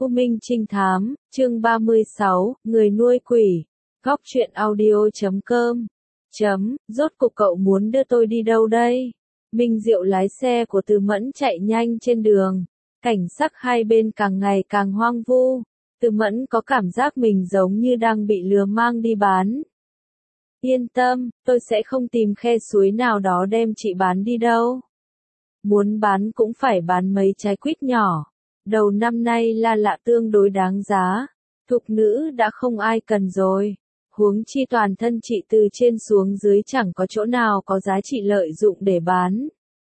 U Minh Trinh Thám, chương 36, Người nuôi quỷ. Góc truyện audio.com. Rốt cục cậu muốn đưa tôi đi đâu đây? Minh Diệu lái xe của Từ Mẫn chạy nhanh trên đường. Cảnh sắc hai bên càng ngày càng hoang vu. Từ Mẫn có cảm giác mình giống như đang bị lừa mang đi bán. Yên tâm, tôi sẽ không tìm khe suối nào đó đem chị bán đi đâu. Muốn bán cũng phải bán mấy trái quýt nhỏ. Đầu năm nay La Lạ tương đối đáng giá. Thục nữ đã không ai cần rồi. Huống chi toàn thân chị từ trên xuống dưới chẳng có chỗ nào có giá trị lợi dụng để bán.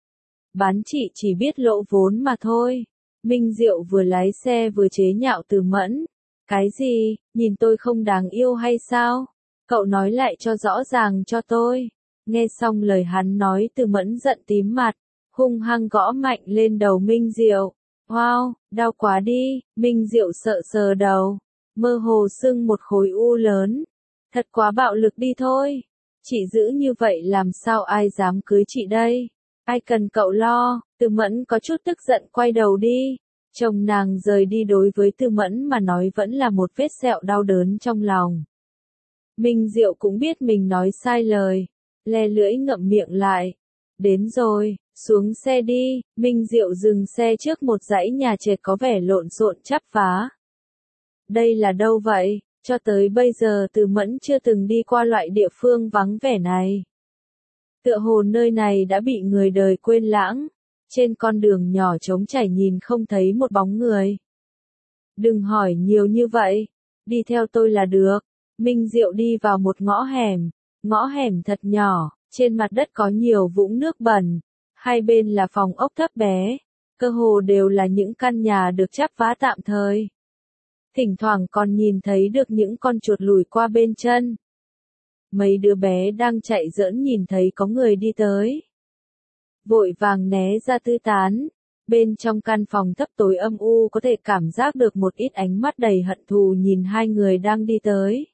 Bán chị chỉ biết lỗ vốn mà thôi. Minh Diệu vừa lái xe vừa chế nhạo Từ Mẫn. Cái gì, nhìn tôi không đáng yêu hay sao? Cậu nói lại cho rõ ràng cho tôi. Nghe xong lời hắn nói Từ Mẫn giận tím mặt, hung hăng gõ mạnh lên đầu Minh Diệu. Wow, đau quá đi, Minh Diệu sợ sờ đầu. Mơ hồ sưng một khối u lớn. Thật quá bạo lực đi thôi. Chị giữ như vậy làm sao ai dám cưới chị đây? Ai cần cậu lo? Từ Mẫn có chút tức giận quay đầu đi. Chồng nàng rời đi đối với Từ Mẫn mà nói vẫn là một vết sẹo đau đớn trong lòng. Minh Diệu cũng biết mình nói sai lời. Le lưỡi ngậm miệng lại. Đến rồi, xuống xe đi. Minh Diệu dừng xe trước một dãy nhà trệt có vẻ lộn xộn chắp vá. Đây là đâu vậy? Cho tới bây giờ Từ Mẫn chưa từng đi qua loại địa phương vắng vẻ này. Tựa hồ nơi này đã bị người đời quên lãng. Trên con đường nhỏ trống trải nhìn không thấy một bóng người. Đừng hỏi nhiều như vậy. Đi theo tôi là được. Minh Diệu đi vào một ngõ hẻm. Ngõ hẻm thật nhỏ. Trên mặt đất có nhiều vũng nước bẩn. Hai bên là phòng ốc thấp bé. Cơ hồ đều là những căn nhà được chắp vá tạm thời. Thỉnh thoảng còn nhìn thấy được những con chuột lùi qua bên chân. Mấy đứa bé đang chạy giỡn nhìn thấy có người đi tới. Vội vàng né ra tứ tán. Bên trong căn phòng thấp tối âm u có thể cảm giác được một ít ánh mắt đầy hận thù nhìn hai người đang đi tới.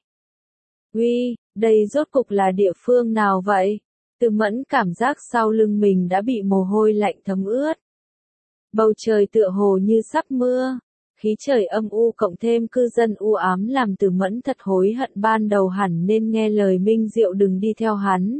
Uy, đây rốt cục là địa phương nào vậy? Từ Mẫn cảm giác sau lưng mình đã bị mồ hôi lạnh thấm ướt. Bầu trời tựa hồ như sắp mưa. Khí trời âm u cộng thêm cư dân u ám làm Từ Mẫn thật hối hận ban đầu hẳn nên nghe lời Minh Diệu đừng đi theo hắn.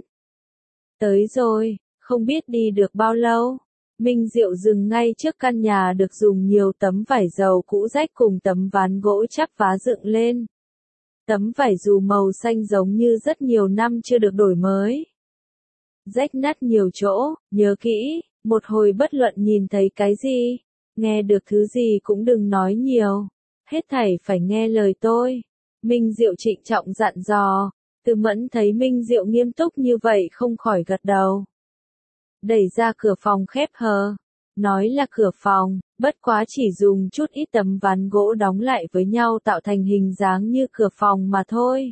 Tới rồi, không biết đi được bao lâu. Minh Diệu dừng ngay trước căn nhà được dùng nhiều tấm vải dầu cũ rách cùng tấm ván gỗ chắp vá dựng lên. Tấm vải dù màu xanh giống như rất nhiều năm chưa được đổi mới. Rách nát nhiều chỗ, nhớ kỹ, một hồi bất luận nhìn thấy cái gì, nghe được thứ gì cũng đừng nói nhiều. Hết thảy phải nghe lời tôi. Minh Diệu trịnh trọng dặn dò. Từ Mẫn thấy Minh Diệu nghiêm túc như vậy không khỏi gật đầu. Đẩy ra cửa phòng khép hờ. Nói là cửa phòng, bất quá chỉ dùng chút ít tấm ván gỗ đóng lại với nhau tạo thành hình dáng như cửa phòng mà thôi.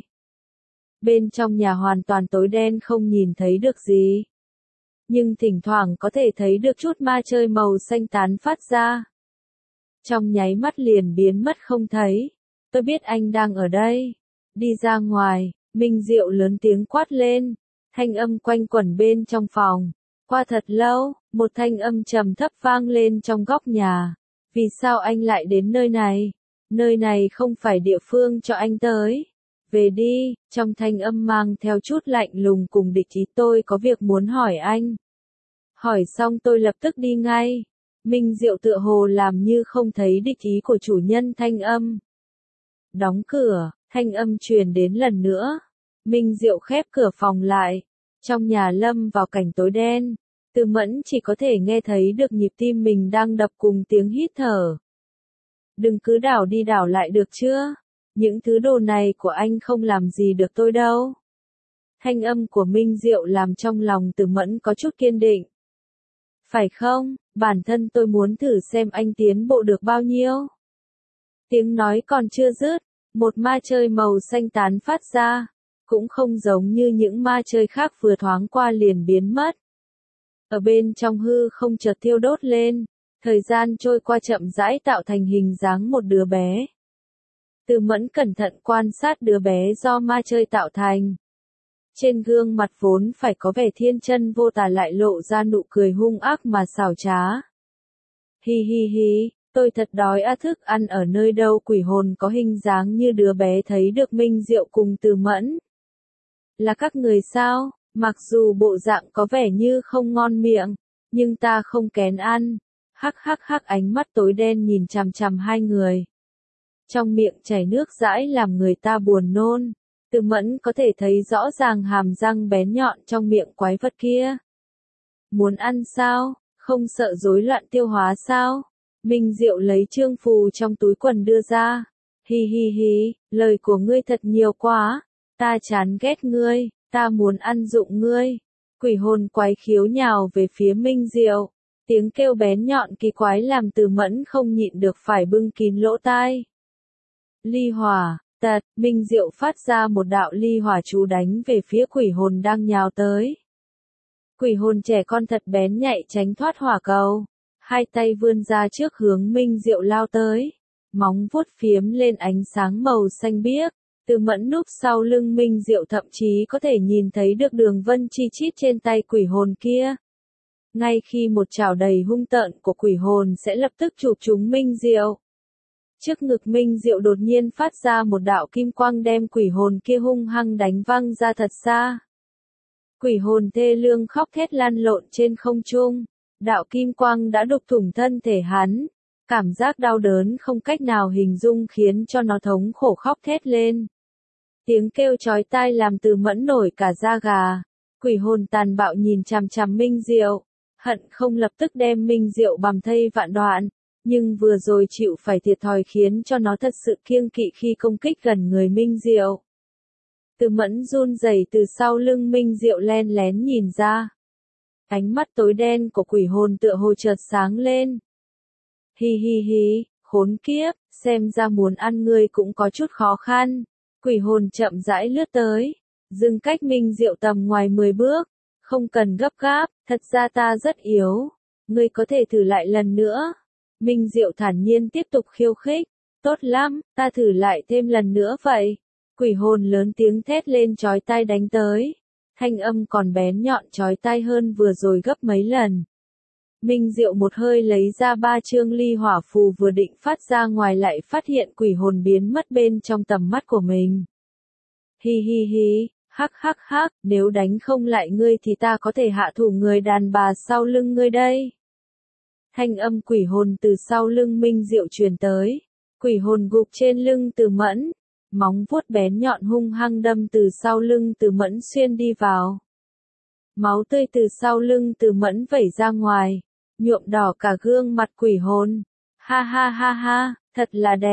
Bên trong nhà hoàn toàn tối đen không nhìn thấy được gì. Nhưng thỉnh thoảng có thể thấy được chút ma chơi màu xanh tán phát ra. Trong nháy mắt liền biến mất không thấy. Tôi biết anh đang ở đây. Đi ra ngoài, Minh Diệu lớn tiếng quát lên. Thanh âm quanh quẩn bên trong phòng. Qua thật lâu, một thanh âm trầm thấp vang lên trong góc nhà. Vì sao anh lại đến nơi này? Nơi này không phải địa phương cho anh tới. Về đi, trong thanh âm mang theo chút lạnh lùng cùng địch ý, tôi có việc muốn hỏi anh. Hỏi xong tôi lập tức đi ngay. Minh Diệu tựa hồ làm như không thấy địch ý của chủ nhân thanh âm. Đóng cửa, thanh âm truyền đến lần nữa. Minh Diệu khép cửa phòng lại. Trong nhà lâm vào cảnh tối đen. Từ Mẫn chỉ có thể nghe thấy được nhịp tim mình đang đập cùng tiếng hít thở. Đừng cứ đảo đi đảo lại được chưa? Những thứ đồ này của anh không làm gì được tôi đâu. Thanh âm của Minh Diệu làm trong lòng Từ Mẫn có chút kiên định. Phải không, bản thân tôi muốn thử xem anh tiến bộ được bao nhiêu. Tiếng nói còn chưa dứt, một ma chơi màu xanh tán phát ra. Cũng không giống như những ma chơi khác vừa thoáng qua liền biến mất. Ở bên trong hư không chợt thiêu đốt lên. Thời gian trôi qua chậm rãi tạo thành hình dáng một đứa bé. Từ Mẫn cẩn thận quan sát đứa bé do ma chơi tạo thành. Trên gương mặt vốn phải có vẻ thiên chân vô tà lại lộ ra nụ cười hung ác mà xảo trá. Hi hi hi, Tôi thật đói á, thức ăn ở nơi đâu? Quỷ hồn có hình dáng như đứa bé thấy được Minh Diệu cùng Từ Mẫn. Là các người sao? Mặc dù bộ dạng có vẻ như không ngon miệng, nhưng ta không kén ăn. Hắc hắc hắc, ánh mắt tối đen nhìn chằm chằm hai người. Trong miệng chảy nước dãi làm người ta buồn nôn. Từ Mẫn có thể thấy rõ ràng hàm răng bén nhọn trong miệng quái vật kia. Muốn ăn sao? Không sợ rối loạn tiêu hóa sao? Minh Diệu lấy trương phù trong túi quần đưa ra. Hi hi hi, lời của ngươi thật nhiều quá. Ta chán ghét ngươi, ta muốn ăn dụng ngươi. Quỷ hồn quái khiếu nhào về phía Minh Diệu. Tiếng kêu bén nhọn kỳ quái làm Từ Mẫn không nhịn được phải bưng kín lỗ tai. Ly hỏa, tật, Minh Diệu phát ra một đạo ly hỏa chú đánh về phía quỷ hồn đang nhào tới. Quỷ hồn trẻ con thật bén nhạy tránh thoát hỏa cầu. Hai tay vươn ra trước hướng Minh Diệu lao tới. Móng vuốt phiếm lên ánh sáng màu xanh biếc. Từ Mẫn núp sau lưng Minh Diệu thậm chí có thể nhìn thấy được đường vân chi chít trên tay quỷ hồn kia. Ngay khi một chảo đầy hung tợn của quỷ hồn sẽ lập tức chụp trúng Minh Diệu. Trước ngực Minh Diệu đột nhiên phát ra một đạo kim quang đem quỷ hồn kia hung hăng đánh văng ra thật xa. Quỷ hồn thê lương khóc thét lăn lộn trên không trung. Đạo kim quang đã đục thủng thân thể hắn. Cảm giác đau đớn không cách nào hình dung khiến cho nó thống khổ khóc thét lên. Tiếng kêu chói tai làm Từ Mẫn nổi cả da gà. Quỷ hồn tàn bạo nhìn chằm chằm Minh Diệu. Hận không lập tức đem Minh Diệu bằm thây vạn đoạn. Nhưng vừa rồi chịu phải thiệt thòi khiến cho nó thật sự kiêng kỵ khi công kích gần người Minh Diệu. Từ Mẫn run rẩy từ sau lưng Minh Diệu len lén nhìn ra. Ánh mắt tối đen của quỷ hồn tựa hồ chợt sáng lên. Hi hi hi, khốn kiếp, xem ra muốn ăn ngươi cũng có chút khó khăn. Quỷ hồn chậm rãi lướt tới, dừng cách Minh Diệu tầm ngoài 10 bước. Không cần gấp gáp, thật ra ta rất yếu. Ngươi có thể thử lại lần nữa. Minh Diệu thản nhiên tiếp tục khiêu khích. Tốt lắm, ta thử lại thêm lần nữa vậy. Quỷ hồn lớn tiếng thét lên chói tai đánh tới. Thanh âm còn bén nhọn chói tai hơn vừa rồi gấp mấy lần. Minh Diệu một hơi lấy ra 3 chương ly hỏa phù vừa định phát ra ngoài lại phát hiện quỷ hồn biến mất bên trong tầm mắt của mình. Hi hi hi, hắc hắc hắc, nếu đánh không lại ngươi thì ta có thể hạ thủ người đàn bà sau lưng ngươi đây. Thanh âm quỷ hồn từ sau lưng Minh Diệu truyền tới. Quỷ hồn gục trên lưng Từ Mẫn. Móng vuốt bén nhọn hung hăng đâm từ sau lưng Từ Mẫn xuyên đi vào. Máu tươi từ sau lưng Từ Mẫn vẩy ra ngoài, nhuộm đỏ cả gương mặt quỷ hồn. Ha ha ha ha, thật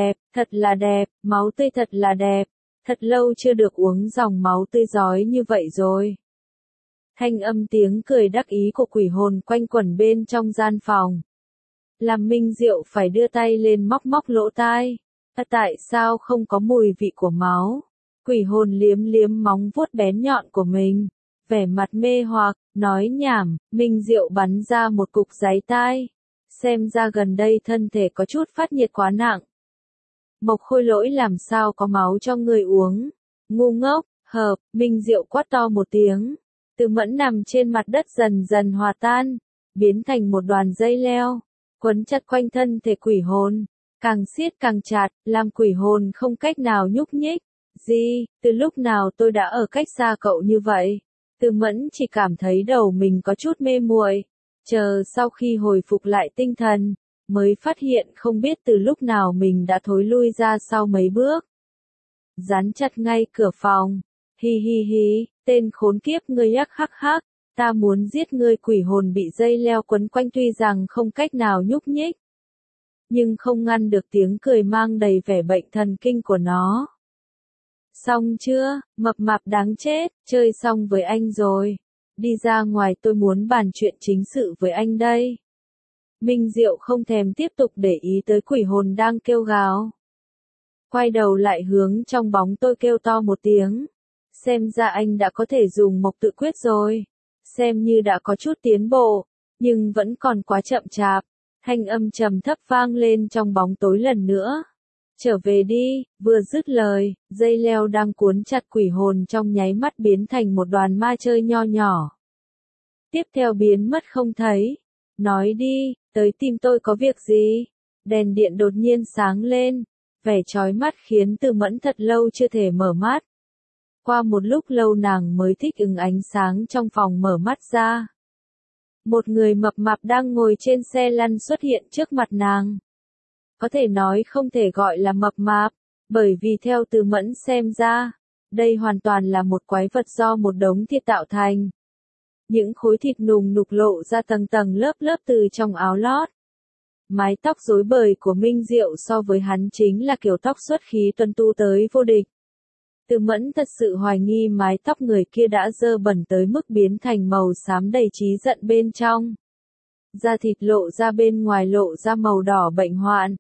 là đẹp, máu tươi thật là đẹp. Thật lâu chưa được uống dòng máu tươi rói như vậy rồi. Thanh âm tiếng cười đắc ý của quỷ hồn quanh quẩn bên trong gian phòng. Làm Minh Diệu phải đưa tay lên móc móc lỗ tai. Tại sao không có mùi vị của máu? Quỷ hồn liếm liếm móng vuốt bén nhọn của mình. Vẻ mặt mê hoặc, nói nhảm, Minh Diệu bắn ra một cục giấy tai. Xem ra gần đây thân thể có chút phát nhiệt quá nặng. Mộc Khôi Lỗi làm sao có máu cho người uống? Ngu ngốc, hợp, Minh Diệu quát to một tiếng. Từ Mẫn nằm trên mặt đất dần dần hòa tan, biến thành một đoàn dây leo, quấn chặt quanh thân thể quỷ hồn, càng siết càng chặt, làm quỷ hồn không cách nào nhúc nhích. Gì, từ lúc nào tôi đã ở cách xa cậu như vậy? Từ Mẫn chỉ cảm thấy đầu mình có chút mê muội, chờ sau khi hồi phục lại tinh thần, mới phát hiện không biết từ lúc nào mình đã thối lui ra sau mấy bước. Dán chặt ngay cửa phòng. Hi hi hi, tên khốn kiếp ngươi hắc hắc hắc, ta muốn giết ngươi. Quỷ hồn bị dây leo quấn quanh tuy rằng không cách nào nhúc nhích, nhưng không ngăn được tiếng cười mang đầy vẻ bệnh thần kinh của nó. Xong chưa, mập mạp đáng chết, chơi xong với anh rồi. Đi ra ngoài, tôi muốn bàn chuyện chính sự với anh đây. Minh Diệu không thèm tiếp tục để ý tới quỷ hồn đang kêu gào. Quay đầu lại hướng trong bóng tôi kêu to một tiếng. Xem ra anh đã có thể dùng mộc tự quyết rồi. Xem như đã có chút tiến bộ, nhưng vẫn còn quá chậm chạp. Thanh âm trầm thấp vang lên trong bóng tối lần nữa. Trở về đi, vừa dứt lời, dây leo đang cuốn chặt quỷ hồn trong nháy mắt biến thành một đoàn ma chơi nho nhỏ. Tiếp theo biến mất không thấy. Nói đi, tới tìm tôi có việc gì? Đèn điện đột nhiên sáng lên, vẻ chói mắt khiến Từ Mẫn thật lâu chưa thể mở mắt. Qua một lúc lâu nàng mới thích ứng ánh sáng trong phòng mở mắt ra. Một người mập mạp đang ngồi trên xe lăn xuất hiện trước mặt nàng. Có thể nói không thể gọi là mập mạp, bởi vì theo Từ Mẫn xem ra, đây hoàn toàn là một quái vật do một đống thịt tạo thành. Những khối thịt nùng nục lộ ra tầng tầng lớp lớp từ trong áo lót. Mái tóc rối bời của Minh Diệu so với hắn chính là kiểu tóc xuất khí tuân tu tới vô địch. Từ Mẫn thật sự hoài nghi mái tóc người kia đã dơ bẩn tới mức biến thành màu xám đầy trí giận bên trong. Da thịt lộ ra bên ngoài lộ ra màu đỏ bệnh hoạn.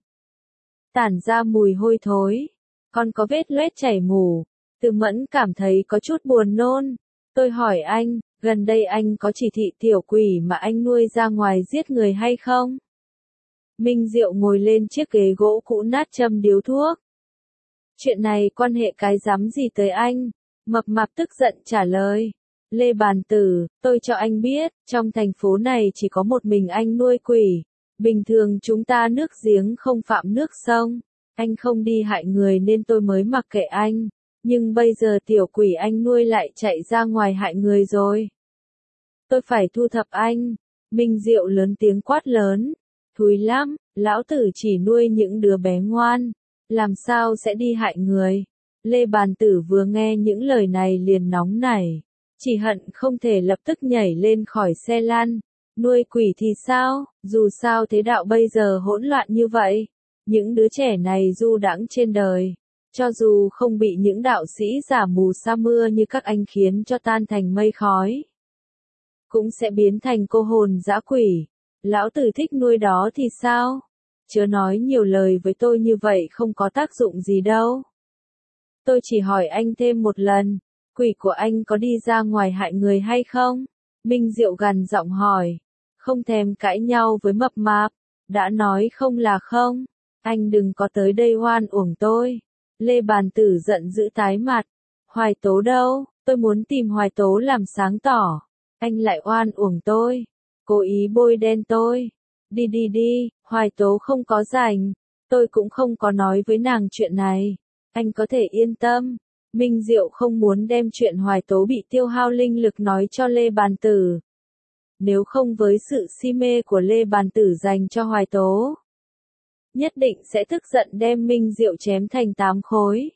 Tản ra mùi hôi thối. Còn có vết loét chảy mủ. Từ Mẫn cảm thấy có chút buồn nôn. Tôi hỏi anh, gần đây anh có chỉ thị tiểu quỷ mà anh nuôi ra ngoài giết người hay không? Minh Diệu ngồi lên chiếc ghế gỗ cũ nát châm điếu thuốc. Chuyện này quan hệ cái rắm gì tới anh? Mập mạp tức giận trả lời. Lê Bàn Tử, tôi cho anh biết, trong thành phố này chỉ có một mình anh nuôi quỷ. Bình thường chúng ta nước giếng không phạm nước sông. Anh không đi hại người nên tôi mới mặc kệ anh. Nhưng bây giờ tiểu quỷ anh nuôi lại chạy ra ngoài hại người rồi. Tôi phải thu thập anh. Minh Diệu lớn tiếng quát lớn. Thúi lắm, lão tử chỉ nuôi những đứa bé ngoan. Làm sao sẽ đi hại người? Lê Bàn Tử vừa nghe những lời này liền nóng nảy. Chỉ hận không thể lập tức nhảy lên khỏi xe lăn. Nuôi quỷ thì sao? Dù sao thế đạo bây giờ hỗn loạn như vậy. Những đứa trẻ này du đãng trên đời. Cho dù không bị những đạo sĩ giả mù sa mưa như các anh khiến cho tan thành mây khói. Cũng sẽ biến thành cô hồn dã quỷ. Lão tử thích nuôi đó thì sao? Chớ nói nhiều lời với tôi như vậy không có tác dụng gì đâu. Tôi chỉ hỏi anh thêm một lần, quỷ của anh có đi ra ngoài hại người hay không? Minh Diệu gằn giọng hỏi, không thèm cãi nhau với mập mạp, đã nói không là không, anh đừng có tới đây oan uổng tôi. Lê Bàn Tử giận dữ tái mặt, Hoài Tố đâu, tôi muốn tìm Hoài Tố làm sáng tỏ, anh lại oan uổng tôi, cố ý bôi đen tôi. Đi đi đi, Hoài Tố không có rảnh, tôi cũng không có nói với nàng chuyện này, anh có thể yên tâm. Minh Diệu không muốn đem chuyện Hoài Tố bị tiêu hao linh lực nói cho Lê Bàn Tử. Nếu không với sự si mê của Lê Bàn Tử dành cho Hoài Tố, nhất định sẽ tức giận đem Minh Diệu chém thành 8 khối.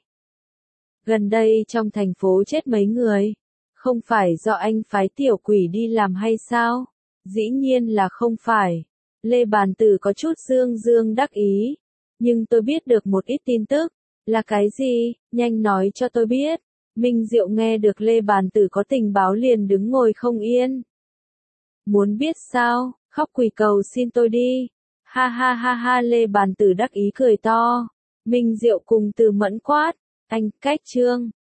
Gần đây trong thành phố chết mấy người, không phải do anh phái tiểu quỷ đi làm hay sao? Dĩ nhiên là không phải. Lê Bàn Tử có chút dương dương đắc ý. Nhưng tôi biết được một ít tin tức. Là cái gì? Nhanh nói cho tôi biết. Minh Diệu nghe được Lê Bàn Tử có tình báo liền đứng ngồi không yên. Muốn biết sao? Khóc quỳ cầu xin tôi đi. Ha ha ha ha, Lê Bàn Tử đắc ý cười to. Minh Diệu cùng Từ Mẫn quát. Anh, cách chương.